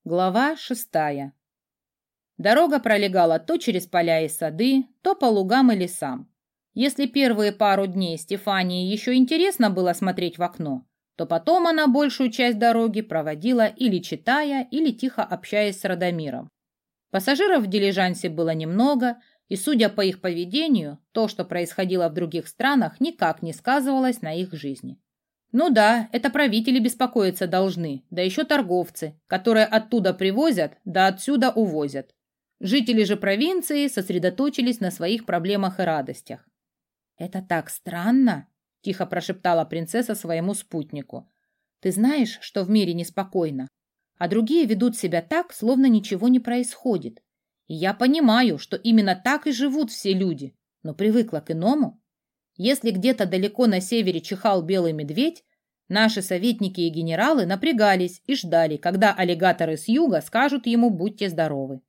Глава 6. Дорога пролегала то через поля и сады, то по лугам и лесам. Если первые пару дней Стефании еще интересно было смотреть в окно, то потом она большую часть дороги проводила или читая, или тихо общаясь с Радомиром. Пассажиров в дилижансе было немного, и, судя по их поведению, то, что происходило в других странах, никак не сказывалось на их жизни. Ну да, это правители беспокоиться должны, да еще торговцы, которые оттуда привозят, да отсюда увозят. Жители же провинции сосредоточились на своих проблемах и радостях. «Это так странно», – тихо прошептала принцесса своему спутнику. «Ты знаешь, что в мире неспокойно, а другие ведут себя так, словно ничего не происходит. И я понимаю, что именно так и живут все люди, но привыкла к иному. Если где-то далеко на севере чихал белый медведь, наши советники и генералы напрягались и ждали, когда аллигаторы с юга скажут ему «будьте здоровы».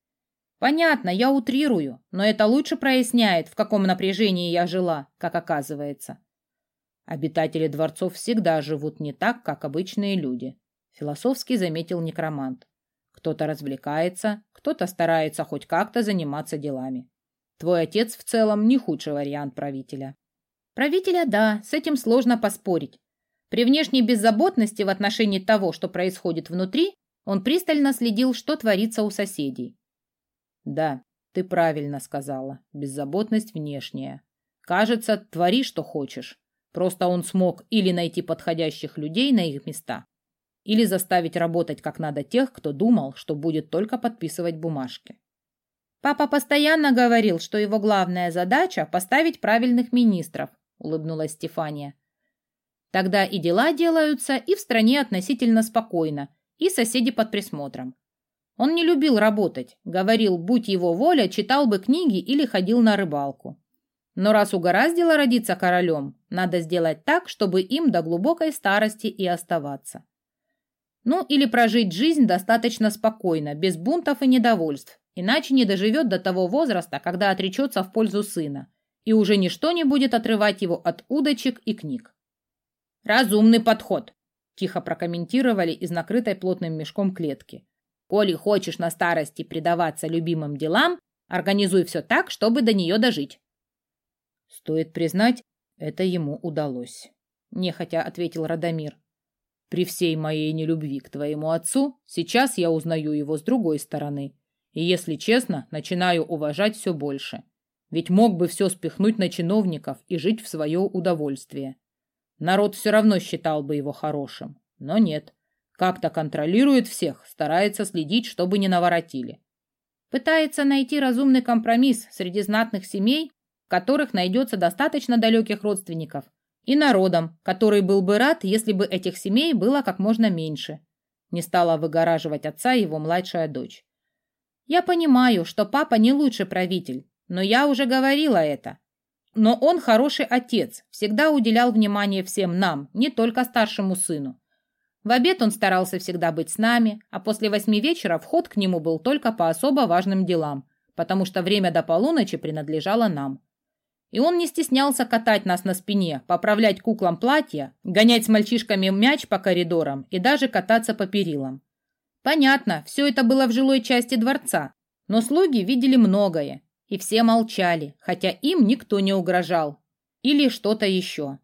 Понятно, я утрирую, но это лучше проясняет, в каком напряжении я жила, как оказывается. Обитатели дворцов всегда живут не так, как обычные люди, философски заметил некромант. Кто-то развлекается, кто-то старается хоть как-то заниматься делами. Твой отец в целом не худший вариант правителя. Правителя, да, с этим сложно поспорить. При внешней беззаботности в отношении того, что происходит внутри, он пристально следил, что творится у соседей. Да, ты правильно сказала. Беззаботность внешняя. Кажется, твори, что хочешь. Просто он смог или найти подходящих людей на их места, или заставить работать как надо тех, кто думал, что будет только подписывать бумажки. Папа постоянно говорил, что его главная задача – поставить правильных министров, улыбнулась Стефания. Тогда и дела делаются, и в стране относительно спокойно, и соседи под присмотром. Он не любил работать, говорил, будь его воля, читал бы книги или ходил на рыбалку. Но раз угораздило родиться королем, надо сделать так, чтобы им до глубокой старости и оставаться. Ну, или прожить жизнь достаточно спокойно, без бунтов и недовольств, иначе не доживет до того возраста, когда отречется в пользу сына, и уже ничто не будет отрывать его от удочек и книг. «Разумный подход», – тихо прокомментировали из накрытой плотным мешком клетки. «Коли хочешь на старости предаваться любимым делам, организуй все так, чтобы до нее дожить». «Стоит признать, это ему удалось», – нехотя ответил Радомир. «При всей моей нелюбви к твоему отцу, сейчас я узнаю его с другой стороны, и, если честно, начинаю уважать все больше. Ведь мог бы все спихнуть на чиновников и жить в свое удовольствие. Народ все равно считал бы его хорошим, но нет. Как-то контролирует всех, старается следить, чтобы не наворотили. Пытается найти разумный компромисс среди знатных семей, в которых найдется достаточно далеких родственников, и народом, который был бы рад, если бы этих семей было как можно меньше. Не стала выгораживать отца его младшая дочь. Я понимаю, что папа не лучший правитель, но я уже говорила это. Но он хороший отец, всегда уделял внимание всем нам, не только старшему сыну. В обед он старался всегда быть с нами, а после 8 вечера вход к нему был только по особо важным делам, потому что время до полуночи принадлежало нам. И он не стеснялся катать нас на спине, поправлять куклам платья, гонять с мальчишками мяч по коридорам и даже кататься по перилам. Понятно, все это было в жилой части дворца, но слуги видели многое, и все молчали, хотя им никто не угрожал. Или что-то еще.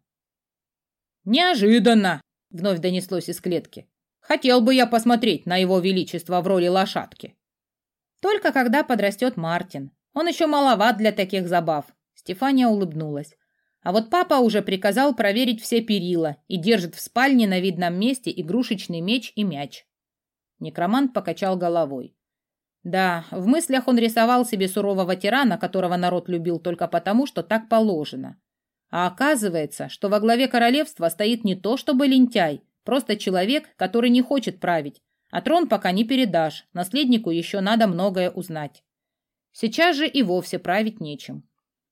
«Неожиданно!» — вновь донеслось из клетки. «Хотел бы я посмотреть на его величество в роли лошадки». «Только когда подрастет Мартин. Он еще маловат для таких забав». Стефания улыбнулась. А вот папа уже приказал проверить все перила и держит в спальне на видном месте игрушечный меч и мяч. Некромант покачал головой. Да, в мыслях он рисовал себе сурового тирана, которого народ любил только потому, что так положено. А оказывается, что во главе королевства стоит не то чтобы лентяй, просто человек, который не хочет править, а трон пока не передашь, наследнику еще надо многое узнать. Сейчас же и вовсе править нечем.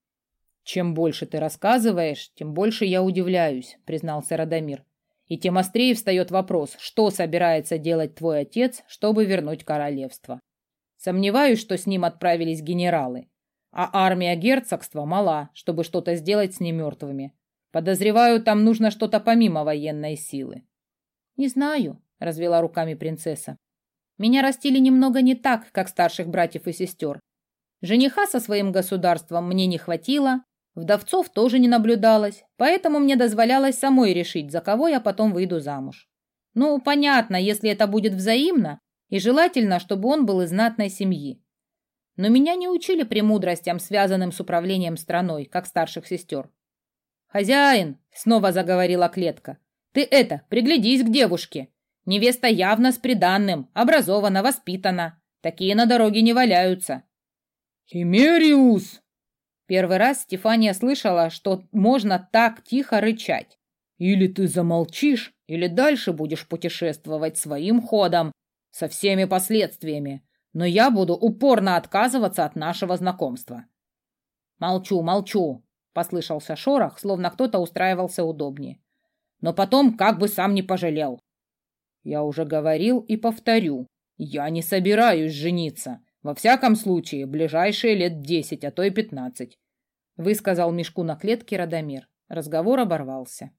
«Чем больше ты рассказываешь, тем больше я удивляюсь», — признался Радомир. «И тем острее встает вопрос, что собирается делать твой отец, чтобы вернуть королевство. Сомневаюсь, что с ним отправились генералы, а армия герцогства мала, чтобы что-то сделать с немертвыми. Подозреваю, там нужно что-то помимо военной силы». «Не знаю», — развела руками принцесса. Меня растили немного не так, как старших братьев и сестер. Жениха со своим государством мне не хватило, вдовцов тоже не наблюдалось, поэтому мне дозволялось самой решить, за кого я потом выйду замуж. Ну, понятно, если это будет взаимно, и желательно, чтобы он был из знатной семьи. Но меня не учили премудростям, связанным с управлением страной, как старших сестер. «Хозяин!» — снова заговорила Клетка. «Ты приглядись к девушке. Невеста явно с приданным, образована, воспитана. Такие на дороге не валяются». «Химериус!» Первый раз Стефания слышала, что можно так тихо рычать. «Или ты замолчишь, или дальше будешь путешествовать своим ходом, со всеми последствиями, но я буду упорно отказываться от нашего знакомства». «Молчу, молчу», — послышался шорох, словно кто-то устраивался удобнее. «Но потом как бы сам не пожалел». «Я уже говорил и повторю, я не собираюсь жениться. Во всяком случае, ближайшие лет 10, а то и 15», — высказал мешку на клетке Радомир. Разговор оборвался.